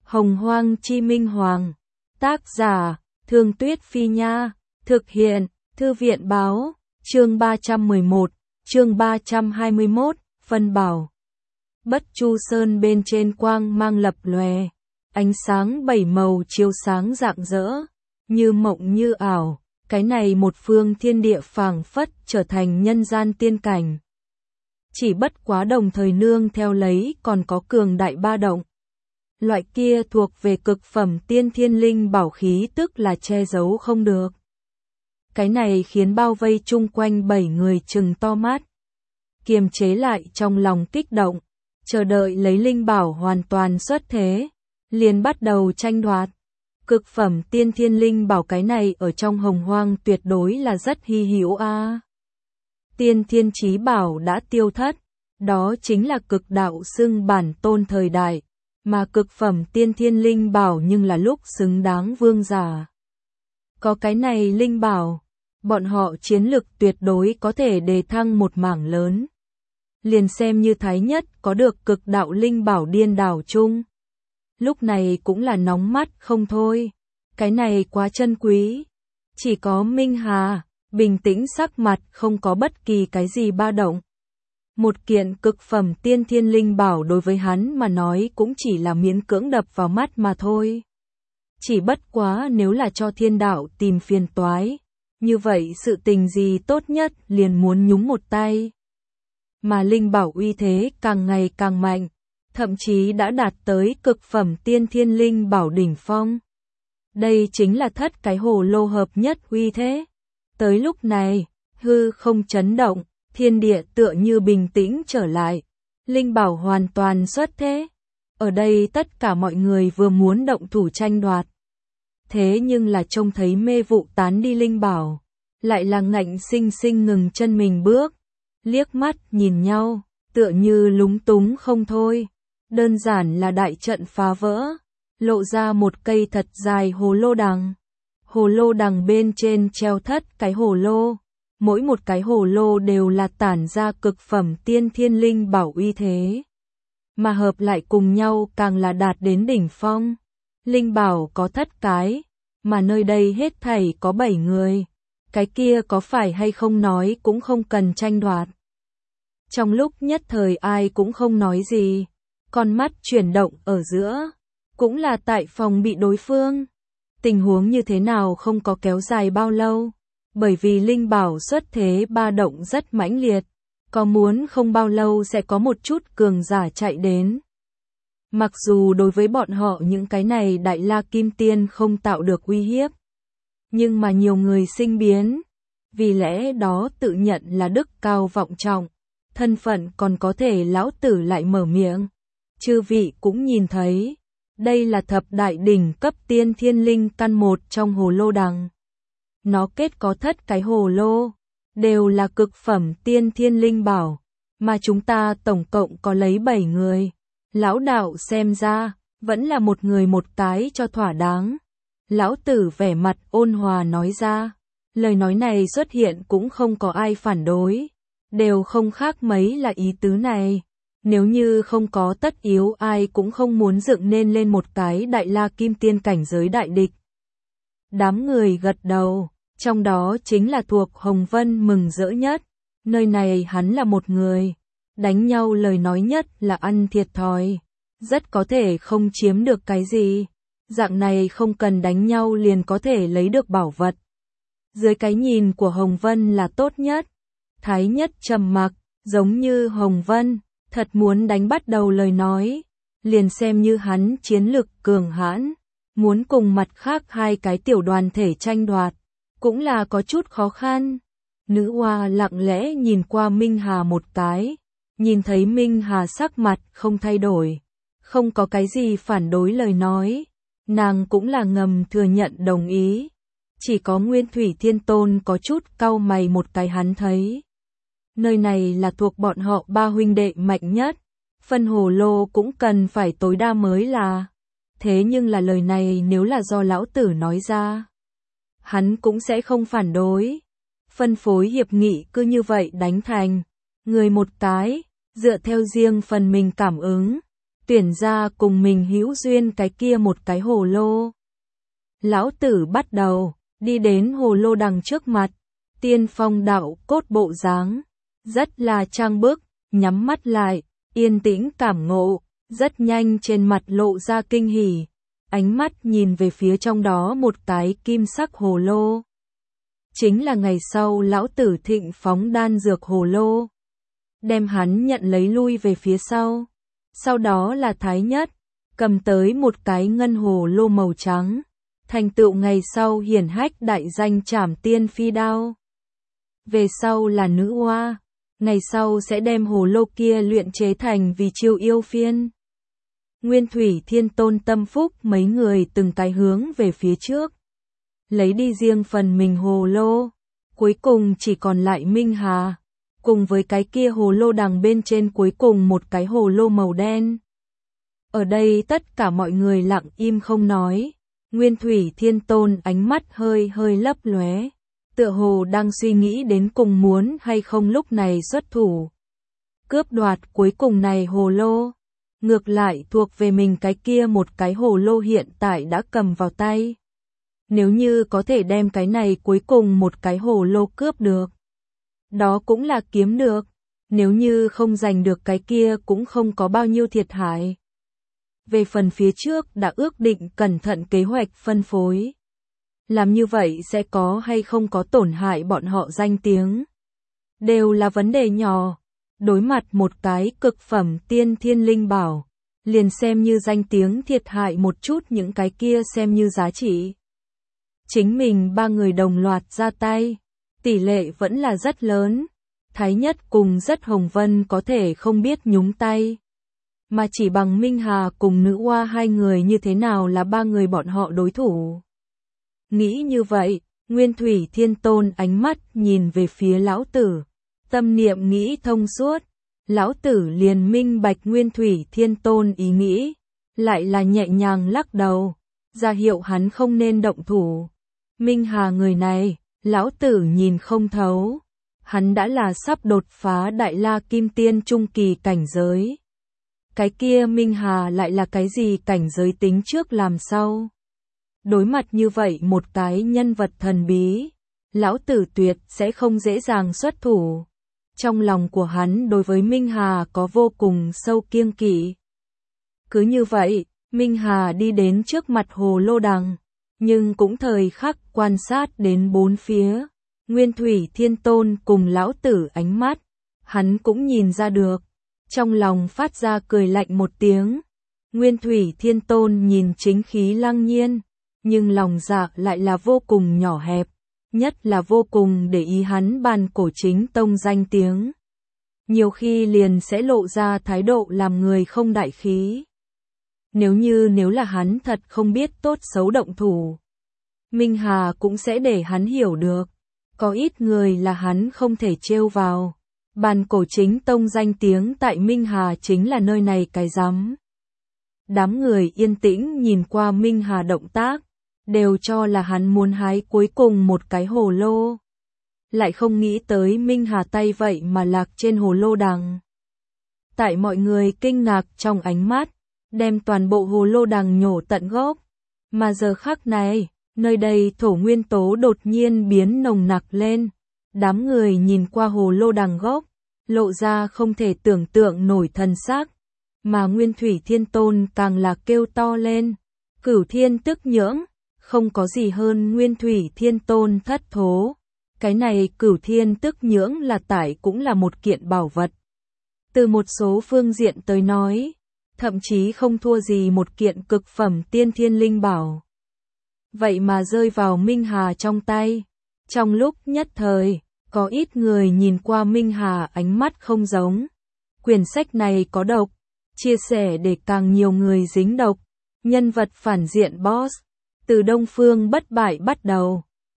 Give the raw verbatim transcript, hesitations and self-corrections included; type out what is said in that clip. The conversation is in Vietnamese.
Hồng Hoang Chi Minh Hoàng. Tác giả, Thương Tuyết Phi Nha. Thực hiện, Thư viện Báo. Chương ba trăm mười một, chương ba trăm hai mươi mốt, phân bảo. Bất Chu Sơn bên trên quang mang lập lòe, ánh sáng bảy màu chiếu sáng rạng rỡ, như mộng như ảo, cái này một phương thiên địa phảng phất trở thành nhân gian tiên cảnh. Chỉ bất quá đồng thời nương theo lấy còn có cường đại ba động. Loại kia thuộc về cực phẩm tiên thiên linh bảo khí, tức là che giấu không được. Cái này khiến bao vây chung quanh bảy người trừng to mắt, kiềm chế lại trong lòng kích động, chờ đợi lấy linh bảo hoàn toàn xuất thế, liền bắt đầu tranh đoạt. Cực phẩm tiên thiên linh bảo cái này ở trong hồng hoang tuyệt đối là rất hy hữu a. À. Tiên thiên chí bảo đã tiêu thất, đó chính là cực đạo xưng bản tôn thời đại, mà cực phẩm tiên thiên linh bảo nhưng là lúc xứng đáng vương giả. Có cái này linh bảo, bọn họ chiến lực tuyệt đối có thể đề thăng một mảng lớn. Liền xem như Thái Nhất có được cực đạo linh bảo điên đảo chung, lúc này cũng là nóng mắt không thôi. Cái này quá chân quý. Chỉ có Minh Hà, bình tĩnh sắc mặt không có bất kỳ cái gì ba động. Một kiện cực phẩm tiên thiên linh bảo đối với hắn mà nói cũng chỉ là miễn cưỡng đập vào mắt mà thôi. Chỉ bất quá nếu là cho thiên đạo tìm phiền toái, như vậy sự tình gì tốt nhất liền muốn nhúng một tay. Mà linh bảo uy thế càng ngày càng mạnh, thậm chí đã đạt tới cực phẩm tiên thiên linh bảo đỉnh phong. Đây chính là thất cái hồ lô hợp nhất uy thế. Tới lúc này, hư không chấn động, thiên địa tựa như bình tĩnh trở lại. Linh bảo hoàn toàn xuất thế. Ở đây tất cả mọi người vừa muốn động thủ tranh đoạt. Thế nhưng là trông thấy mê vụ tán đi linh bảo, lại là ngạnh sinh sinh ngừng chân mình bước. Liếc mắt nhìn nhau, tựa như lúng túng không thôi. Đơn giản là đại trận phá vỡ, lộ ra một cây thật dài hồ lô đằng. Hồ lô đằng bên trên treo thất cái hồ lô, mỗi một cái hồ lô đều là tản ra cực phẩm tiên thiên linh bảo uy thế. Mà hợp lại cùng nhau càng là đạt đến đỉnh phong. Linh bảo có thất cái, mà nơi đây hết thảy có bảy người. Cái kia có phải hay không nói cũng không cần tranh đoạt. Trong lúc nhất thời ai cũng không nói gì, con mắt chuyển động ở giữa, cũng là tại phòng bị đối phương. Tình huống như thế nào không có kéo dài bao lâu, bởi vì linh bảo xuất thế ba động rất mãnh liệt, có muốn không bao lâu sẽ có một chút cường giả chạy đến. Mặc dù đối với bọn họ những cái này đại la kim tiên không tạo được uy hiếp, nhưng mà nhiều người sinh biến, vì lẽ đó tự nhận là đức cao vọng trọng, thân phận còn có thể lão tử lại mở miệng. Chư vị cũng nhìn thấy, đây là thập đại đỉnh cấp tiên thiên linh căn một trong hồ lô đằng. Nó kết có thất cái hồ lô, đều là cực phẩm tiên thiên linh bảo, mà chúng ta tổng cộng có lấy bảy người. Lão đạo xem ra, vẫn là một người một cái cho thỏa đáng. Lão tử vẻ mặt ôn hòa nói ra, lời nói này xuất hiện cũng không có ai phản đối, đều không khác mấy là ý tứ này. Nếu như không có tất yếu ai cũng không muốn dựng nên lên một cái đại la kim tiên cảnh giới đại địch. Đám người gật đầu, trong đó chính là thuộc Hồng Vân mừng rỡ nhất. Nơi này hắn là một người, đánh nhau lời nói nhất là ăn thiệt thòi, rất có thể không chiếm được cái gì. Dạng này không cần đánh nhau liền có thể lấy được bảo vật. Dưới cái nhìn của Hồng Vân là tốt nhất. Thái Nhất trầm mặc, giống như Hồng Vân thật muốn đánh bắt đầu lời nói, liền xem như hắn chiến lực cường hãn, muốn cùng mặt khác hai cái tiểu đoàn thể tranh đoạt, cũng là có chút khó khăn. Nữ hoa lặng lẽ nhìn qua Minh Hà một cái, nhìn thấy Minh Hà sắc mặt không thay đổi, không có cái gì phản đối lời nói, nàng cũng là ngầm thừa nhận đồng ý. Chỉ có Nguyên Thủy Thiên Tôn có chút cau mày một cái, hắn thấy nơi này là thuộc bọn họ ba huynh đệ mạnh nhất, phân hồ lô cũng cần phải tối đa mới là. Thế nhưng là lời này nếu là do lão tử nói ra, hắn cũng sẽ không phản đối. Phân phối hiệp nghị cứ như vậy đánh thành, người một cái, dựa theo riêng phần mình cảm ứng, tuyển ra cùng mình hữu duyên cái kia một cái hồ lô. Lão tử bắt đầu, đi đến hồ lô đằng trước mặt, tiên phong đạo cốt bộ dáng, rất là trang bức, nhắm mắt lại, yên tĩnh cảm ngộ, rất nhanh trên mặt lộ ra kinh hỉ, ánh mắt nhìn về phía trong đó một cái kim sắc hồ lô. Chính là ngày sau lão tử thịnh phóng đan dược hồ lô. Đem hắn nhận lấy lui về phía sau. Sau đó là Thái Nhất, cầm tới một cái ngân hồ lô màu trắng, thành tựu ngày sau hiển hách đại danh Trảm Tiên Phi Đao. Về sau là Nữ Hoa, ngày sau sẽ đem hồ lô kia luyện chế thành vì Chiêu Yêu Phiên. Nguyên Thủy Thiên Tôn tâm phúc mấy người từng cái hướng về phía trước, lấy đi riêng phần mình hồ lô, cuối cùng chỉ còn lại Minh Hà, cùng với cái kia hồ lô đằng bên trên cuối cùng một cái hồ lô màu đen. Ở đây tất cả mọi người lặng im không nói, Nguyên Thủy Thiên Tôn ánh mắt hơi hơi lấp lóe, tựa hồ đang suy nghĩ đến cùng muốn hay không lúc này xuất thủ. Cướp đoạt cuối cùng này hồ lô, ngược lại thuộc về mình cái kia một cái hồ lô hiện tại đã cầm vào tay. Nếu như có thể đem cái này cuối cùng một cái hồ lô cướp được, đó cũng là kiếm được, nếu như không giành được cái kia cũng không có bao nhiêu thiệt hại. Về phần phía trước đã ước định cẩn thận kế hoạch phân phối. Làm như vậy sẽ có hay không có tổn hại bọn họ danh tiếng. Đều là vấn đề nhỏ. Đối mặt một cái cực phẩm tiên thiên linh bảo, liền xem như danh tiếng thiệt hại một chút những cái kia xem như giá trị. Chính mình ba người đồng loạt ra tay, tỷ lệ vẫn là rất lớn. Thái Nhất cùng Rất Hồng Vân có thể không biết nhúng tay, mà chỉ bằng Minh Hà cùng Nữ Hoa hai người như thế nào là ba người bọn họ đối thủ. Nghĩ như vậy, Nguyên Thủy Thiên Tôn ánh mắt nhìn về phía lão tử, tâm niệm nghĩ thông suốt, lão tử liền minh bạch Nguyên Thủy Thiên Tôn ý nghĩ, lại là nhẹ nhàng lắc đầu, ra hiệu hắn không nên động thủ. Minh Hà người này, lão tử nhìn không thấu, hắn đã là sắp đột phá Đại La Kim Tiên trung kỳ cảnh giới. Cái kia Minh Hà lại là cái gì cảnh giới tính trước làm sau? Đối mặt như vậy một cái nhân vật thần bí, lão tử tuyệt sẽ không dễ dàng xuất thủ. Trong lòng của hắn đối với Minh Hà có vô cùng sâu kiêng kỵ. Cứ như vậy, Minh Hà đi đến trước mặt hồ lô đằng, nhưng cũng thời khắc quan sát đến bốn phía. Nguyên Thủy Thiên Tôn cùng lão tử ánh mắt, hắn cũng nhìn ra được. Trong lòng phát ra cười lạnh một tiếng. Nguyên Thủy Thiên Tôn nhìn chính khí lăng nhiên, nhưng lòng dạ lại là vô cùng nhỏ hẹp, nhất là vô cùng để ý hắn Bàn Cổ Chính Tông danh tiếng. Nhiều khi liền sẽ lộ ra thái độ làm người không đại khí. Nếu như nếu là hắn thật không biết tốt xấu động thủ, Minh Hà cũng sẽ để hắn hiểu được, có ít người là hắn không thể trêu vào. Bàn Cổ Chính Tông danh tiếng tại Minh Hà chính là nơi này cái rắm. Đám người yên tĩnh nhìn qua Minh Hà động tác, đều cho là hắn muốn hái cuối cùng một cái hồ lô. Lại không nghĩ tới Minh Hà tay vậy mà lạc trên hồ lô đằng. Tại mọi người kinh ngạc trong ánh mắt, đem toàn bộ hồ lô đằng nhổ tận gốc. Mà giờ khắc này, nơi đây thổ nguyên tố đột nhiên biến nồng nặc lên. Đám người nhìn qua hồ lô đằng gốc, lộ ra không thể tưởng tượng nổi thần sắc, mà Nguyên Thủy Thiên Tôn càng là kêu to lên, Cửu Thiên tức nhưỡng, không có gì hơn Nguyên Thủy Thiên Tôn thất thố. Cái này Cửu Thiên tức nhưỡng là tải cũng là một kiện bảo vật. Từ một số phương diện tới nói, thậm chí không thua gì một kiện cực phẩm tiên thiên linh bảo. Vậy mà rơi vào Minh Hà trong tay, trong lúc nhất thời, có ít người nhìn qua Minh Hà ánh mắt không giống. Quyển sách này có độc, chia sẻ để càng nhiều người dính độc. Nhân vật phản diện boss, từ Đông Phương Bất Bại bắt đầu,